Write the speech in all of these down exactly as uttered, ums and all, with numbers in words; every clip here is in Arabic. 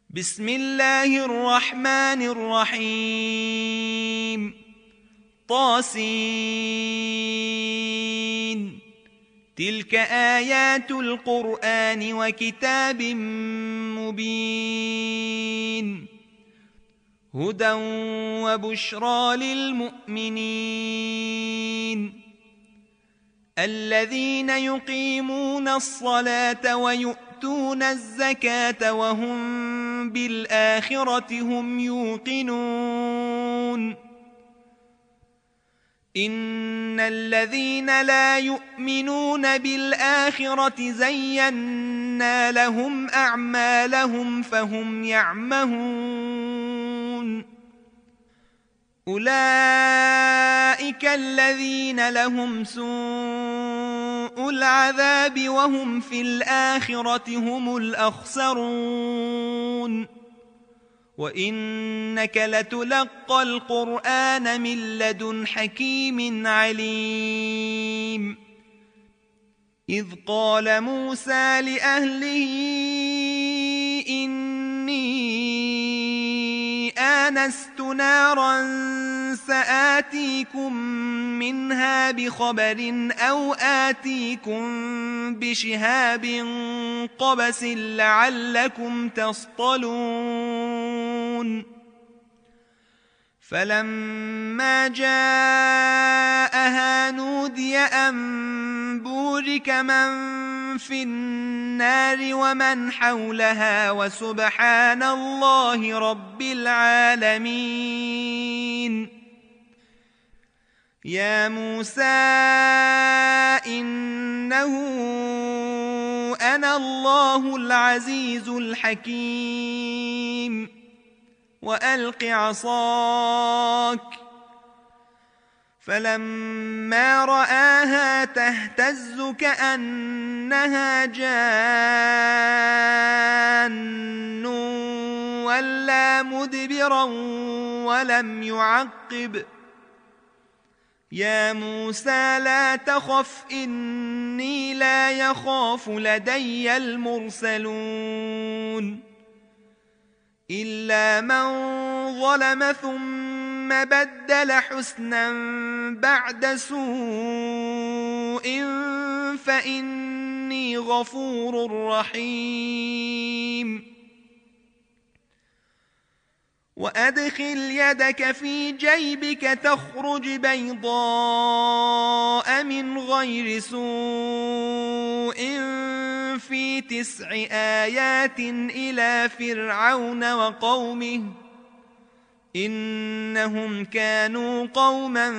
بسم الله الرحمن الرحيم طاسين تلك آيات القرآن وكتاب مبين هدى وبشرى للمؤمنين الذين يقيمون الصلاة ويؤتون الزكاة وهم بالآخرة هم يوقنون إن الذين لا يؤمنون بالآخرة زينا لهم أعمالهم فهم يعمهون أولئك الذين لهم سوء العذاب وهم في الآخرة هم الأخسرون وإنك لتلقى القرآن من لدن حكيم عليم إذ قال موسى لأهله إني آنست نارا سآتيكم منها بخبر أو آتيكم بشهاب قبس لعلكم تصطلون فلما جاءها نودي أن بورك من في النار ومن حولها وسبحان الله رب العالمين يا موسى إنه أنا الله العزيز الحكيم وألق عصاك فلما رآها تهتز كأنها جان ولا مدبرا ولم يعقب يا موسى لا تخف إني لا يخاف لدي المرسلون إلا من ظلم ثم بدل حسنا بعد سوء فإني غفور رحيم وأدخل يدك في جيبك تخرج بيضاء من غير سوء في تسع آيات إلى فرعون وقومه إنهم كانوا قوما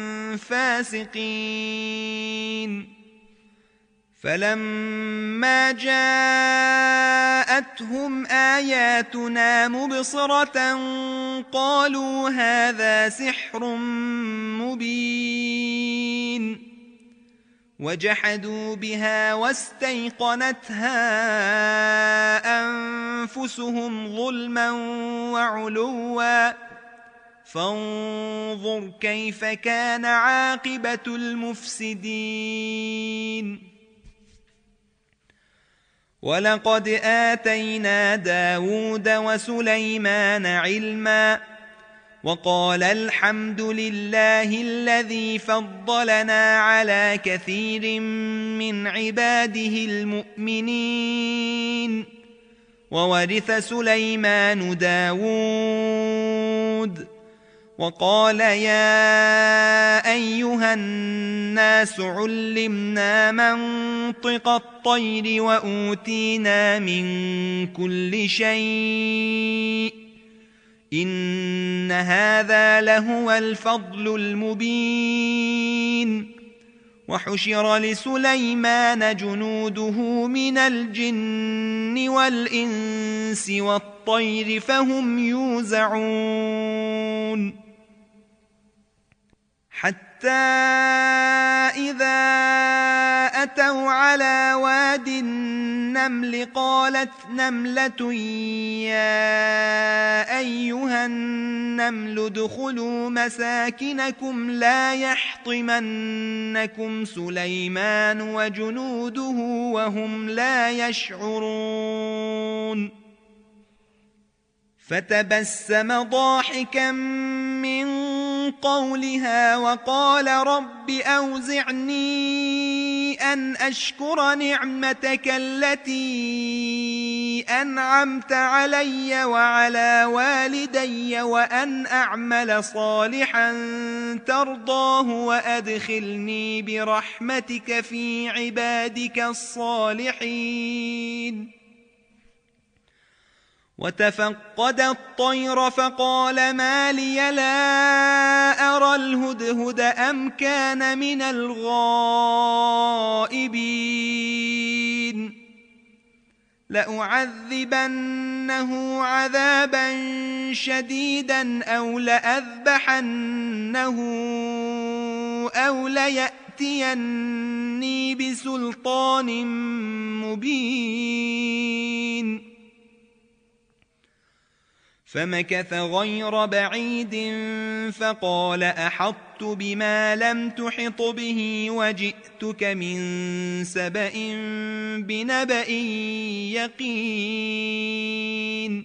فاسقين فلما جاءتهم آياتنا مبصرة قالوا هذا سحر مبين وجحدوا بها واستيقنتها أنفسهم ظلما وعلوا فانظر كيف كان عاقبة المفسدين ولقد آتينا داود وسليمان علما وقال الحمد لله الذي فضلنا على كثير من عباده المؤمنين وورث سليمان داود وقال يا أيها الناس علمنا منطق الطير وأوتينا من كل شيء إن هذا لهو الفضل المبين وحشر لسليمان جنوده من الجن والإنس والطير فهم يوزعون حتى إذا أتوا على واد النمل قالت نملة يا أيها النمل ادخلوا مساكنكم لا يحطمنكم سليمان وجنوده وهم لا يشعرون فتبسم ضاحكا من قولها وقال رب أوزعني أن أشكر نعمتك التي أنعمت علي وعلى والدي وأن أعمل صالحا ترضاه وأدخلني برحمتك في عبادك الصالحين. وتفقد الطير فقال ما لي لا أرى الهدهد أم كان من الغائبين لأعذبنه عذابا شديدا أو لأذبحنه أو ليأتيني بسلطان مبين. فمكث غير بعيد فقال أحطت بما لم تحط به وجئتك من سبأ بنبأ يقين.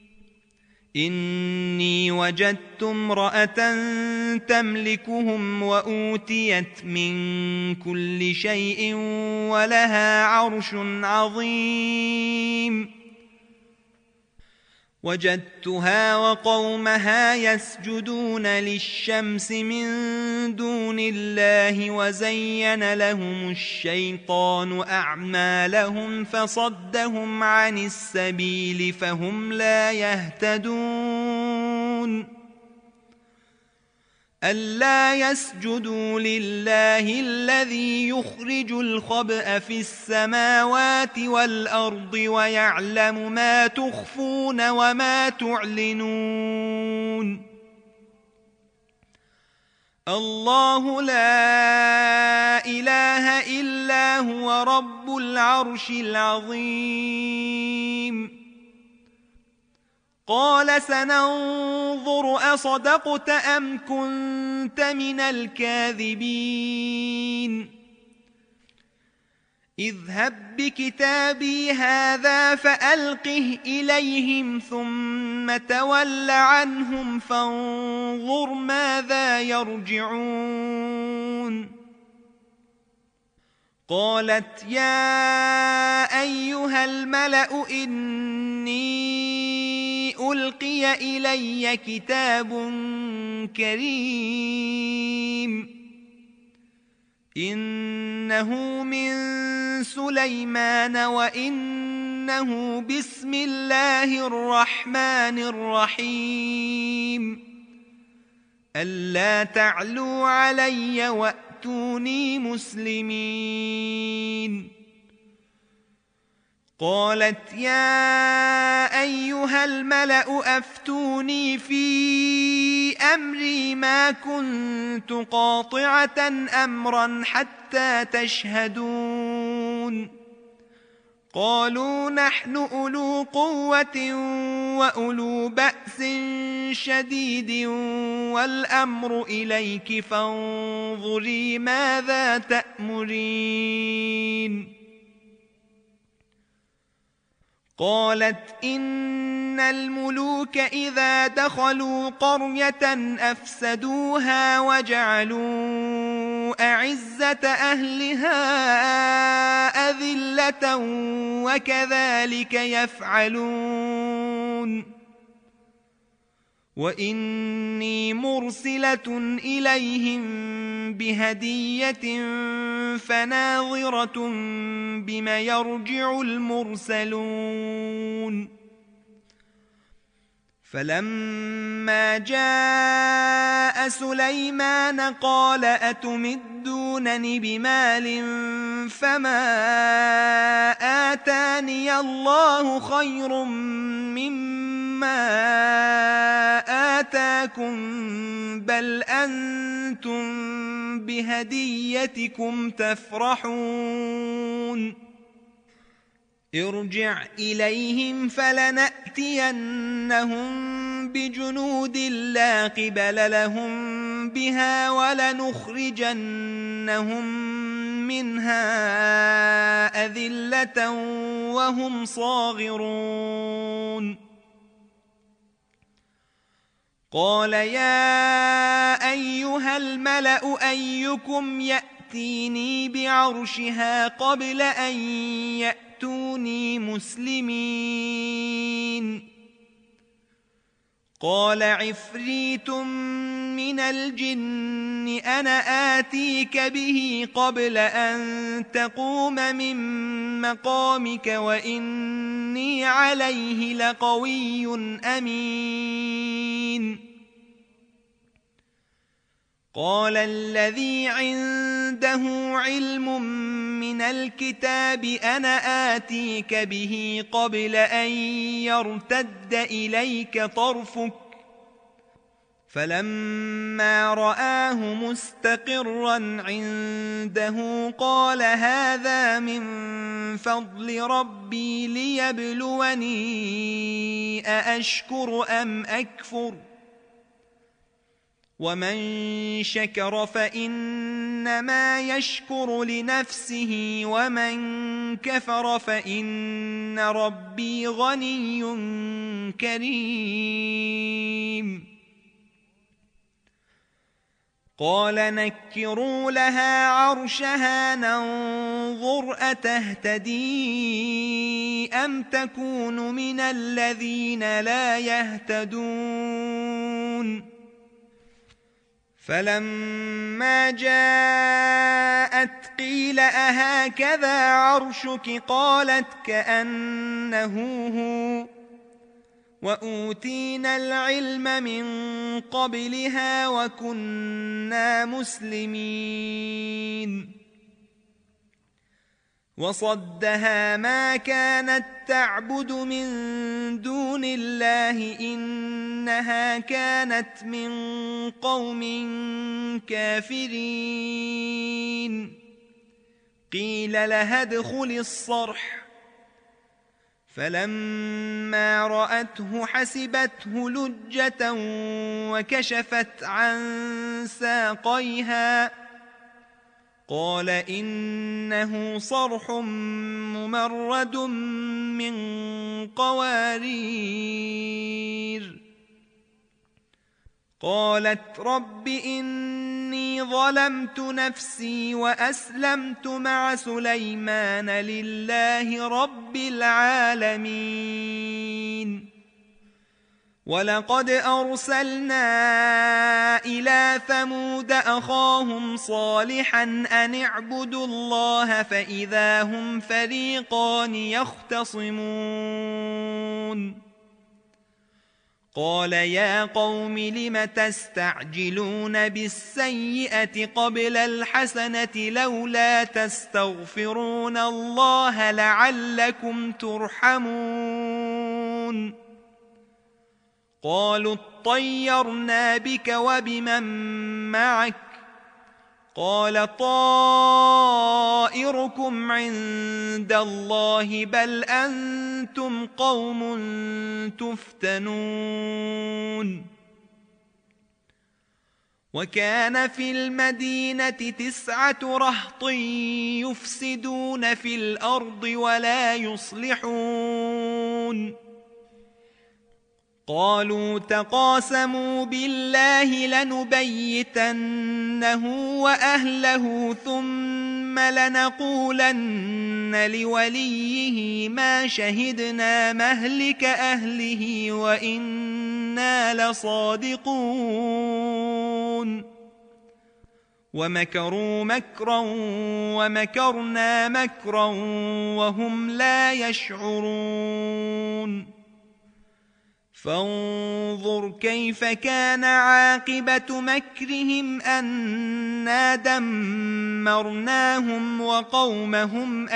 إني وجدت امرأة تملكهم وأوتيت من كل شيء ولها عرش عظيم. وجدتها وقومها يسجدون للشمس من دون الله وزين لهم الشيطان أعمالهم فصدهم عن السبيل فهم لا يهتدون. ألا يسجدوا لله الذي يخرج الخبأ في السماوات والأرض ويعلم ما تخفون وما تعلنون. الله لا إله إلا هو رب العرش العظيم. قال سننظر أصدقت أم كنت من الكاذبين. اذهب بكتابي هذا فألقه إليهم ثم تول عنهم فانظر ماذا يرجعون. قالت يا أيها الملأ إني ألقي إلي كتاب كريم إنه من سليمان وإنه بسم الله الرحمن الرحيم ألا تعلوا علي وأتوني مسلمين. قالت يا أيها الملأ أفتوني في أمري ما كنت قاطعة أمرا حتى تشهدون. قالوا نحن أولو قوة وأولو بأس شديد والأمر إليك فانظري ماذا تأمرين. قالت إن الملوك إذا دخلوا قرية أفسدوها وجعلوا أعزة أهلها أذلة وكذلك يفعلون. وإني مرسلة إليهم بهدية فناظرة بم يرجع المرسلون. فلما جاء سليمان قال أتمدونني بمال فما آتاني الله خير مما آتاكم بل أنتم بهديتكم تفرحون. ارجع إليهم فلنأتينهم بجنود لا قبل لهم بها ولنخرجنهم منها أذلة وهم صاغرون. قال يا أيها الملأ أيكم يأتيني بعرشها قبل أن يأتوني مسلمين قال عفريت من الجن أنا آتيك به قبل أن تقوم من مقامك وإني عليه لقوي أمين قال الذي عنده علم من الكتاب أنا آتيك به قبل أن يرتد إليك طرفك فلما رآه مستقرا عنده قال هذا من فضل ربي ليبلوني أأشكر أم أكفر ومن شكر فإنما يشكر لنفسه ومن كفر فإن ربي غني كريم قال نكروا لها عرشها ننظر أتهتدي أم تكون من الذين لا يهتدون فلما جاءت قيل أهكذا عرشك قالت كأنه هو وأوتينا العلم من قبلها وكنا مسلمين وصدها ما كانت تعبد من دون الله إنها كانت من قوم كافرين قيل لها ادخل الصرح فلما رأته حسبته لجة وكشفت عن ساقيها قال إنه صرح ممرد من قوارير قالت رب إني ظلمت نفسي وأسلمت مع سليمان لله رب العالمين ولقد أرسلنا إلى ثمود أخاهم صالحا أن اعبدوا الله فإذا هم فريقان يختصمون قال يا قوم لم تستعجلون بالسيئة قبل الحسنة لولا تستغفرون الله لعلكم ترحمون قالوا اطيرنا بك وبمن معك قال طائركم عند الله بل أنتم قوم تفتنون وكان في المدينة تسعة رهط يفسدون في الأرض ولا يصلحون قالوا تقاسموا بالله لنبيتنه وأهله ثم لنقولن لوليه ما شهدنا مهلك أهله وإنا لصادقون ومكروا مكرا ومكرنا مكرا وهم لا يشعرون فانظر كيف كان عاقبة مكرهم أنا دمرناهم وقومهم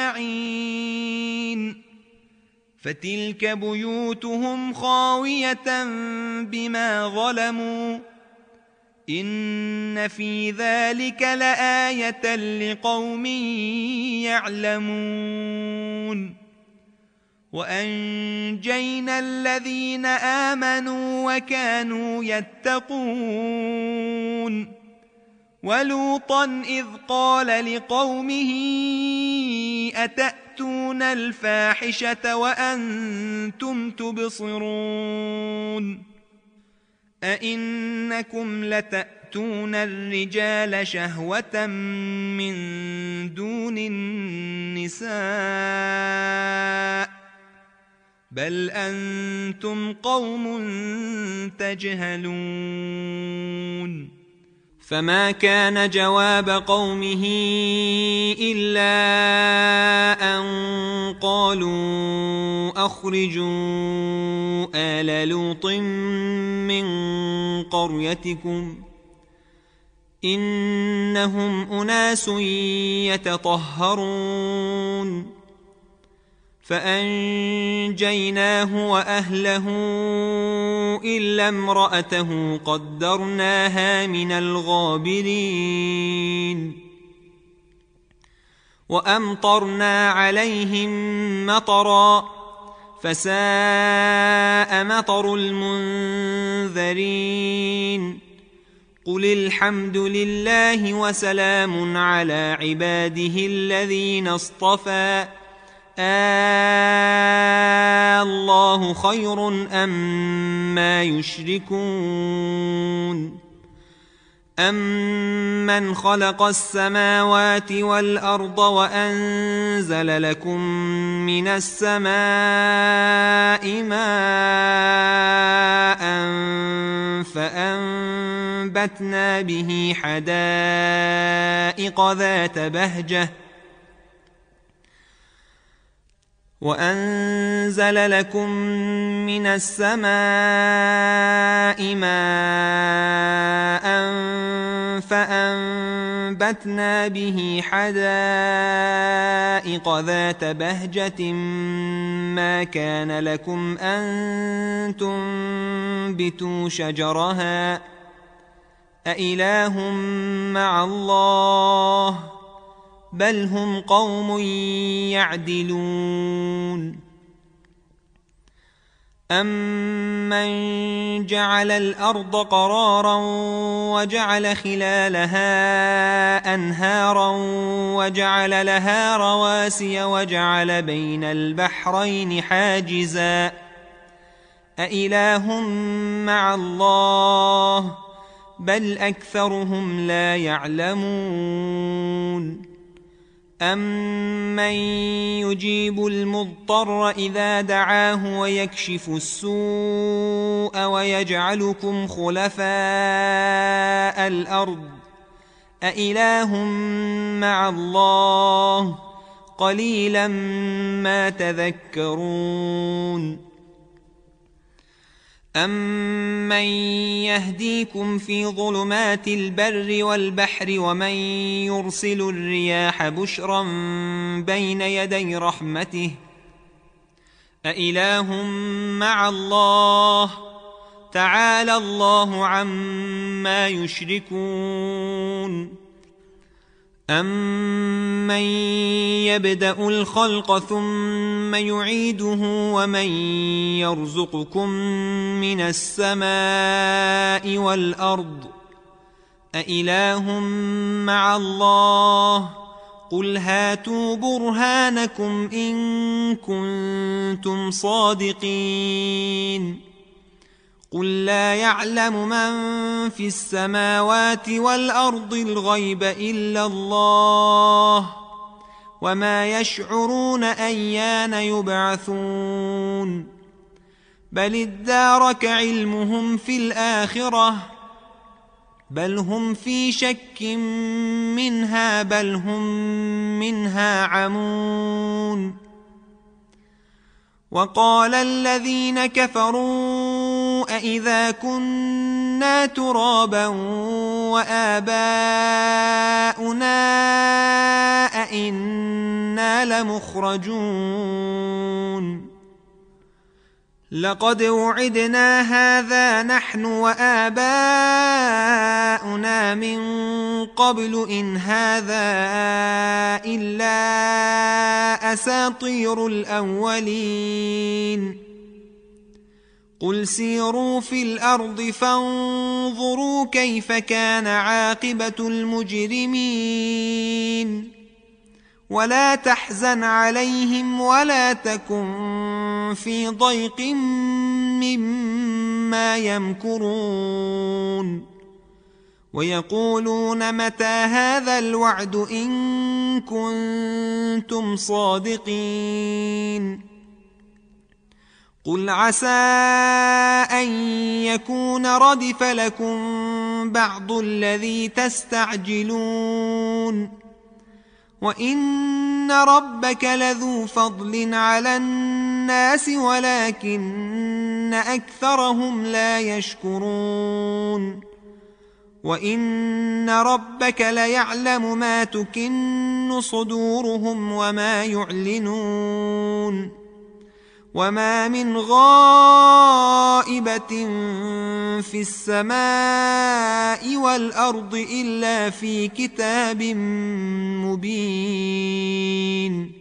أجمعين فتلك بيوتهم خاوية بما ظلموا إن في ذلك لآية لقوم يعلمون وأنجينا الذين آمنوا وكانوا يتقون ولوطا إذ قال لقومه أتأتون الفاحشة وأنتم تبصرون أئنكم لتأتون الرجال شهوة من دون النساء بل أنتم قوم تجهلون فما كان جواب قومه إلا أن قالوا أخرجوا آل لوط من قريتكم إنهم أناس يتطهرون فأنجيناه وأهله إلا امرأته قدرناها من الغابرين وأمطرنا عليهم مطرا فساء مطر المنذرين قل الحمد لله وسلام على عباده الذين اصطفى آه الله خير أم ما يشركون أمن خلق السماوات والأرض وأنزل لكم من السماء ماء فأنبتنا به حدائق ذات بهجة وأنزل لكم من السماء ماء فأنبتنا به حدائق ذات بهجة ما كان لكم أن تنبتوا شجرها أإله مع الله بل هم قوم يعدلون أمن جعل الأرض قرارا وجعل خلالها أنهارا وجعل لها رواسي وجعل بين البحرين حاجزا أإله مع الله بل أكثرهم لا يعلمون أمن يجيب المضطر إذا دعاه ويكشف السوء ويجعلكم خلفاء الأرض أإله مع الله قليلا ما تذكرون أمن يهديكم في ظلمات البر والبحر ومن يرسل الرياح بشرا بين يدي رحمته أإله مع الله تعالى الله عما يشركون أمن يبدأ الخلق ثم يعيده ومن يرزقكم من السماء والأرض أإله مع الله قل هاتوا برهانكم إن كنتم صادقين قل لا يعلم من في السماوات والأرض الغيب إلا الله وما يشعرون أيان يبعثون بل ادارك علمهم في الآخرة بل هم في شك منها بل هم منها عمون وقال الذين كفروا أإذا كنا ترابا وآباؤنا أإنا لمخرجون لقد وعدنا هذا نحن وآباؤنا من قبل إن هذا إلا أساطير الأولين قل سيروا في الأرض فانظروا كيف كان عاقبة المجرمين ولا تحزن عليهم ولا تكن في ضيق ما يمكرون ويقولون متى هذا الوعد إن كنتم صادقين قل عسى أن يكون ردف لكم بعض الذي تستعجلون وإن ربك لذو فضل على الناس ولكن أكثرهم لا يشكرون وإن ربك ليعلم ما تكن صدورهم وما يعلنون وما من غائبة في السماء والأرض إلا في كتاب مبين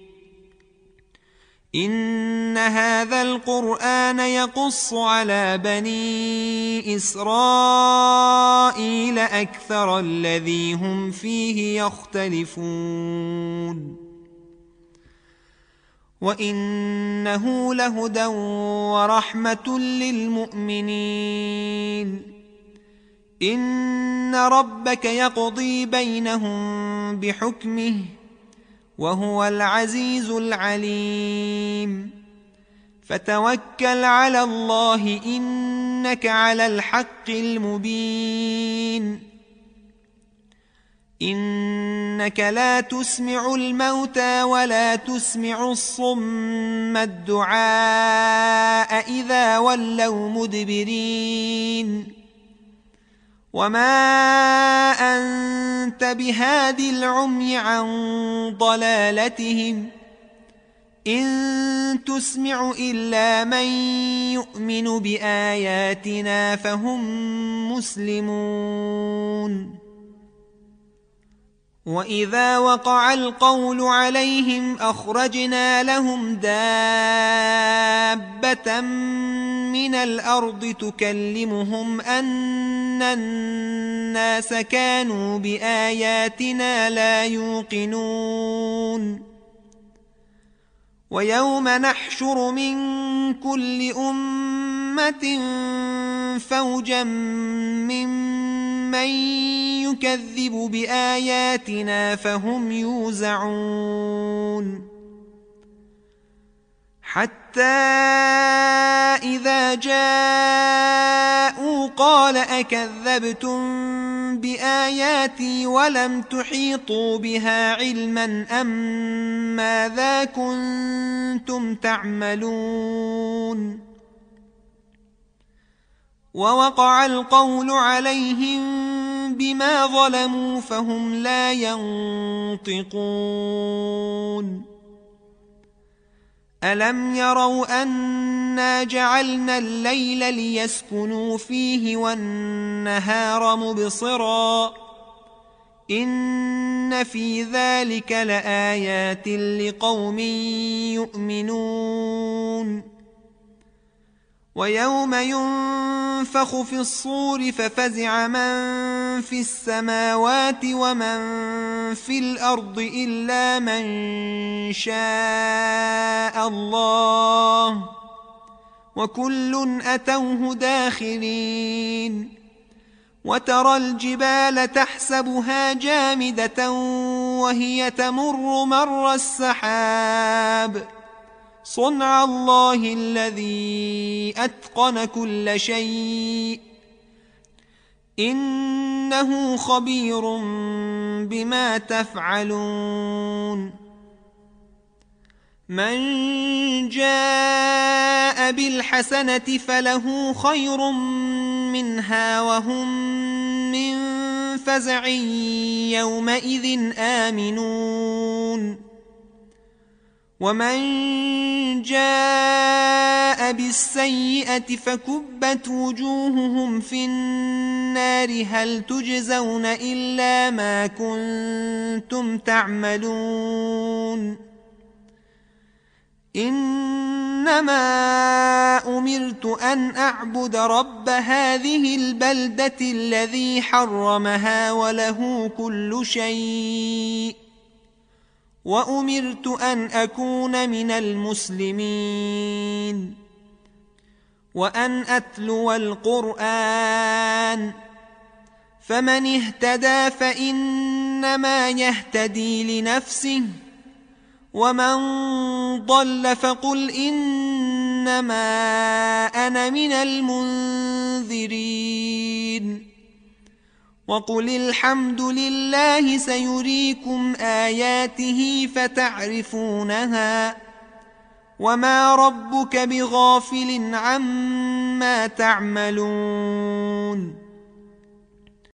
إن هذا القرآن يقص على بني إسرائيل أكثر الذي هم فيه يختلفون وإنه لهدى ورحمة للمؤمنين إن ربك يقضي بينهم بحكمه وهو العزيز العليم فتوكل على الله إنك على الحق المبين إنك لا تسمع الموتى ولا تسمع الصم الدعاء إذا ولوا مدبرين وما أنت بهادي العمي عن ضلالتهم إن تسمع إلا من يؤمن بآياتنا فهم مسلمون وإذا وقع القول عليهم أخرجنا لهم دابة من الأرض تكلمهم أن الناس كانوا بآياتنا لا يوقنون ويوم نحشر من كل أمة فوجا ممن يكذب بآياتنا فهم يوزعون حتى إذا جاءوا قال أكذبتم بآياتي ولم تحيطوا بها علما أم ماذا كنتم تعملون ووقع القول عليهم بما ظلموا فهم لا ينطقون ألم يروا أنا جعلنا الليل ليسكنوا فيه والنهار مبصرا إن في ذلك لآيات لقوم يؤمنون ويوم ينفخ في الصور ففزع من في السماوات ومن في الأرض إلا من شاء الله وكل أتوه داخرين وترى الجبال تحسبها جامدة وهي تمر مر السحاب صنع الله الذي أتقن كل شيء إنه خبير بما تفعلون من جاء بالحسنة فله خير منها وهم من فزع يومئذ آمنون ومن جاء بالسيئة فكبت وجوههم في النار هل تجزون إلا ما كنتم تعملون إنما أمرت أن أعبد رب هذه البلدة الذي حرمها وله كل شيء وأمرت أن أكون من المسلمين وأن أتلو القرآن فمن اهتدى فإنما يهتدي لنفسه ومن ضل فقل إنما أنا من المنذرين وقل الحمد لله سيريكم آياته فتعرفونها وما ربك بغافل عما تعملون